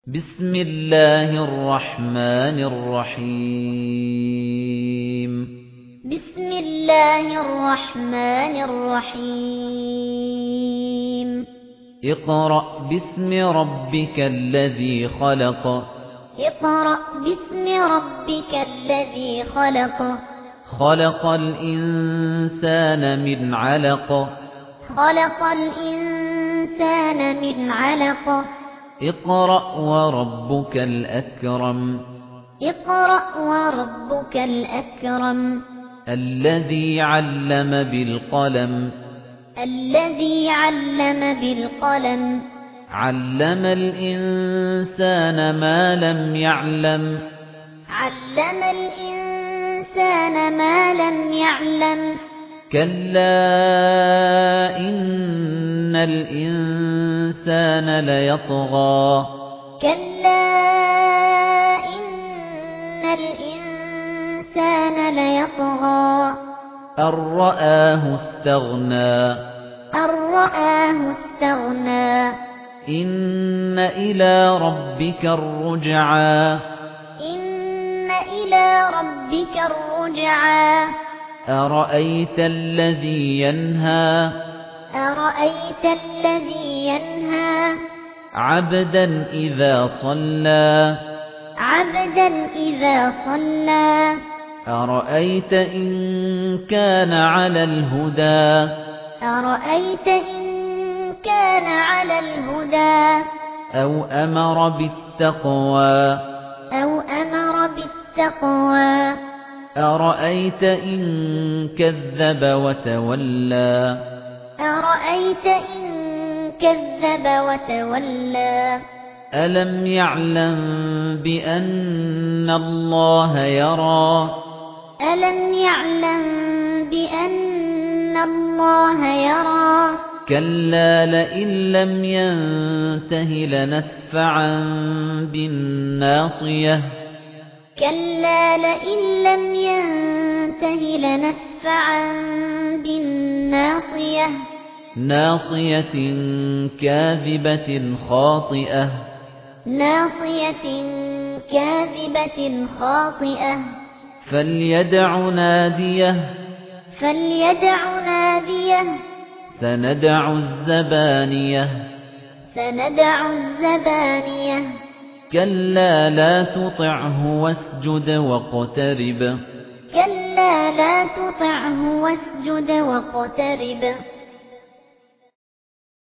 بسم الله الرحمن الرحيم بسم الله الرحمن الرحيم اقرأ باسم ربك الذي خلق اقرأ باسم ربك الذي خلق خلق الإنسان من علق خلق الإنسان من علق اقرأ وربك الأكرم اقرأ وربك الأكرم الذي علم بالقلم الذي علم بالقلم علم الإنسان ما لم يعلم علم الإنسان ما لم يعلم كلا إن الإنسان ليطغى كلا إن الإنسان ليطغى أن رآه استغنى أن رآه استغنى إن إلى ربك الرجعى إن إلى ربك الرجعى أرأيت الذي ينهى أرأيت الذي ينهى عبدا إذا صلى عبدا إذا صلى أرأيت إن كان على الهدى أرأيت إن كان على الهدى أو أمر بالتقوى أو أمر بالتقوى أرأيت إن كذب وتولى أرأيت إن كذب وتولى ألم يعلم بأن الله يرى ألم يعلم بأن الله يرى كلا لئن لم ينته لنسفعا بالناصية كلا لئن لم ينته لنسفعا بالناصية ناصية كاذبة خاطئة ناصية كاذبة خاطئة فليدع ناديه فليدع ناديه سندع الزبانية سندع الزبانية كلا لا تطعه واسجد واقترب كلا لا تطعه واسجد واقترب